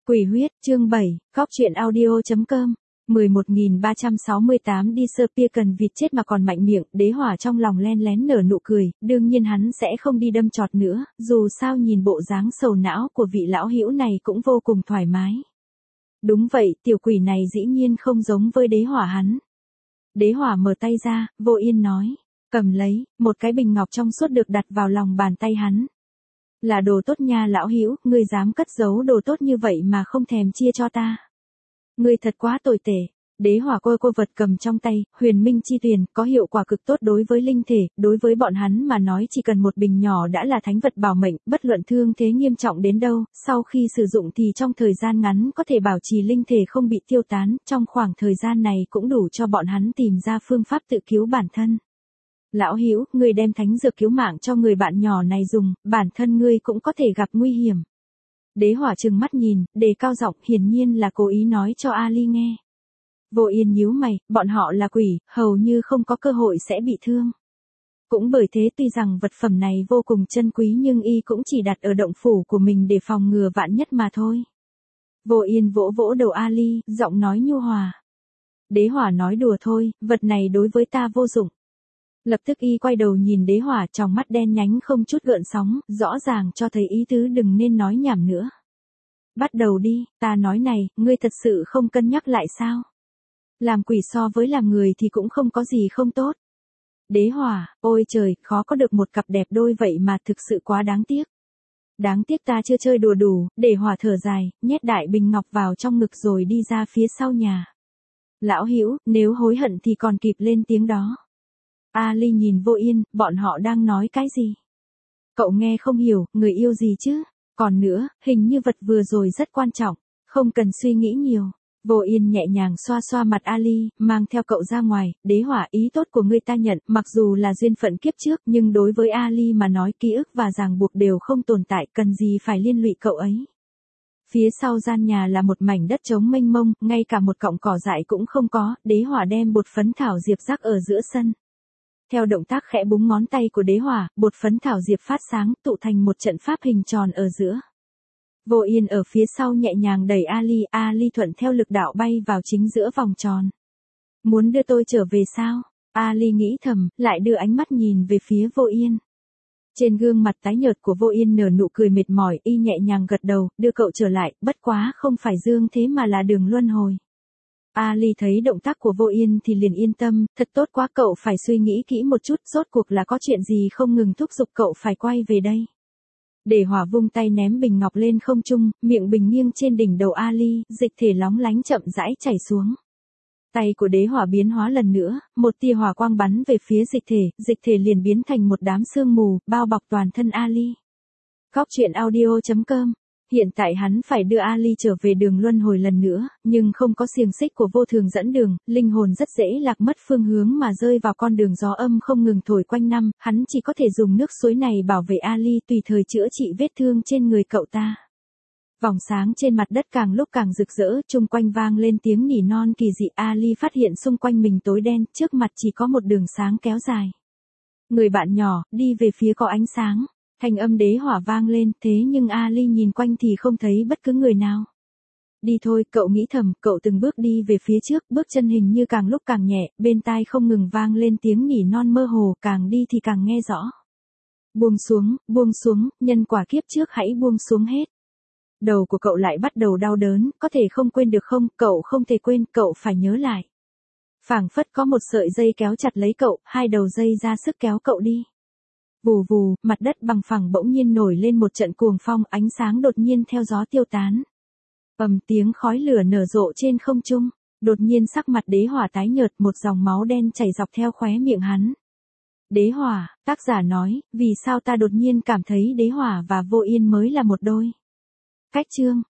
Quỷ huyết, chương 7, Cóc truyện audio.com. 11.368 Disappear cần vịt chết mà còn mạnh miệng, Đế Hỏa trong lòng len lén nở nụ cười, đương nhiên hắn sẽ không đi đâm chọt nữa, dù sao nhìn bộ dáng sầu não của vị lão hữu này cũng vô cùng thoải mái. Đúng vậy, tiểu quỷ này dĩ nhiên không giống với Đế Hỏa hắn. Đế Hỏa mở tay ra, Vô Yên nói, cầm lấy, một cái bình ngọc trong suốt được đặt vào lòng bàn tay hắn. Là đồ tốt nha lão hữu, ngươi dám cất giấu đồ tốt như vậy mà không thèm chia cho ta. Ngươi thật quá tồi tệ. Đế Hỏa cô vật cầm trong tay, Huyền Minh Chi Tuyền, có hiệu quả cực tốt đối với linh thể, đối với bọn hắn mà nói chỉ cần một bình nhỏ đã là thánh vật bảo mệnh, bất luận thương thế nghiêm trọng đến đâu, sau khi sử dụng thì trong thời gian ngắn có thể bảo trì linh thể không bị tiêu tán, trong khoảng thời gian này cũng đủ cho bọn hắn tìm ra phương pháp tự cứu bản thân. Lão hữu, ngươi đem thánh dược cứu mạng cho người bạn nhỏ này dùng, bản thân ngươi cũng có thể gặp nguy hiểm. Đế Hỏa trừng mắt nhìn, đề cao giọng, hiển nhiên là cố ý nói cho Ali nghe. Vô Yên nhíu mày, bọn họ là quỷ, hầu như không có cơ hội sẽ bị thương. Cũng bởi thế tuy rằng vật phẩm này vô cùng chân quý nhưng y cũng chỉ đặt ở động phủ của mình để phòng ngừa vạn nhất mà thôi. Vô Yên vỗ vỗ đầu Ali, giọng nói nhu hòa. Đế Hỏa nói đùa thôi, vật này đối với ta vô dụng. Lập tức y quay đầu nhìn Đế Hỏa, trong mắt đen nhánh không chút gợn sóng, rõ ràng cho thấy ý tứ đừng nên nói nhảm nữa. Bắt đầu đi, ta nói này, ngươi thật sự không cân nhắc lại sao? Làm quỷ so với làm người thì cũng không có gì không tốt. Đế Hỏa, ôi trời, khó có được một cặp đẹp đôi vậy mà thực sự quá đáng tiếc. Đáng tiếc ta chưa chơi đùa đủ, để Hỏa thở dài, nhét đại bình ngọc vào trong ngực rồi đi ra phía sau nhà. Lão hữu, nếu hối hận thì còn kịp lên tiếng đó. Ali nhìn Vô Yên, bọn họ đang nói cái gì? Cậu nghe không hiểu, người yêu gì chứ? Còn nữa, hình như vật vừa rồi rất quan trọng, không cần suy nghĩ nhiều. Vô Yên nhẹ nhàng xoa xoa mặt Ali, mang theo cậu ra ngoài, Đế Hỏa ý tốt của ngươi ta nhận, mặc dù là duyên phận kiếp trước, nhưng đối với Ali mà nói ký ức và ràng buộc đều không tồn tại, cần gì phải liên lụy cậu ấy. Phía sau gian nhà là một mảnh đất trống mênh mông, ngay cả một cọng cỏ dại cũng không có, Đế Hỏa đem bột phấn thảo diệp rắc ở giữa sân. Theo động tác khẽ búng ngón tay của Đế Hỏa, bột phấn thảo diệp phát sáng, tụ thành một trận pháp hình tròn ở giữa. Vô Yên ở phía sau nhẹ nhàng đẩy Ali thuận theo lực đạo bay vào chính giữa vòng tròn. Muốn đưa tôi trở về sao? Ali nghĩ thầm, lại đưa ánh mắt nhìn về phía Vô Yên. Trên gương mặt tái nhợt của Vô Yên nở nụ cười mệt mỏi, y nhẹ nhàng gật đầu, đưa cậu trở lại, bất quá không phải dương thế mà là đường luân hồi. Ali thấy động tác của Vô Yên thì liền yên tâm, thật tốt quá, cậu phải suy nghĩ kỹ một chút, rốt cuộc là có chuyện gì không ngừng thúc giục cậu phải quay về đây. Để Hỏa vung tay ném bình ngọc lên không trung, miệng bình nghiêng trên đỉnh đầu Ali, dịch thể lóng lánh chậm rãi chảy xuống. Tay của Đế Hỏa biến hóa lần nữa, một tia hỏa quang bắn về phía dịch thể liền biến thành một đám sương mù, bao bọc toàn thân Ali. Cóc truyện audio.com. Hiện tại hắn phải đưa Ali trở về đường luân hồi lần nữa, nhưng không có xiềng xích của vô thường dẫn đường, linh hồn rất dễ lạc mất phương hướng mà rơi vào con đường gió âm không ngừng thổi quanh năm, hắn chỉ có thể dùng nước suối này bảo vệ Ali tùy thời chữa trị vết thương trên người cậu ta. Vòng sáng trên mặt đất càng lúc càng rực rỡ, chung quanh vang lên tiếng nỉ non kỳ dị, Ali phát hiện xung quanh mình tối đen, trước mặt chỉ có một đường sáng kéo dài. Người bạn nhỏ, đi về phía có ánh sáng. Thanh âm Đế Hỏa vang lên, thế nhưng Ali nhìn quanh thì không thấy bất cứ người nào. Đi thôi, cậu nghĩ thầm, cậu từng bước đi về phía trước, bước chân hình như càng lúc càng nhẹ, bên tai không ngừng vang lên tiếng nỉ non mơ hồ, càng đi thì càng nghe rõ. Buông xuống, nhân quả kiếp trước hãy buông xuống hết. Đầu của cậu lại bắt đầu đau đớn, có thể không quên được không, cậu không thể quên, cậu phải nhớ lại. Phảng phất có một sợi dây kéo chặt lấy cậu, hai đầu dây ra sức kéo cậu đi. Vù vù, mặt đất bằng phẳng bỗng nhiên nổi lên một trận cuồng phong, ánh sáng đột nhiên theo gió tiêu tán. Tiếng khói lửa nở rộ trên không trung, đột nhiên sắc mặt Đế Hỏa tái nhợt, một dòng máu đen chảy dọc theo khóe miệng hắn. Đế Hỏa, tác giả nói, vì sao ta đột nhiên cảm thấy Đế Hỏa và Vô Yên mới là một đôi. Cách chương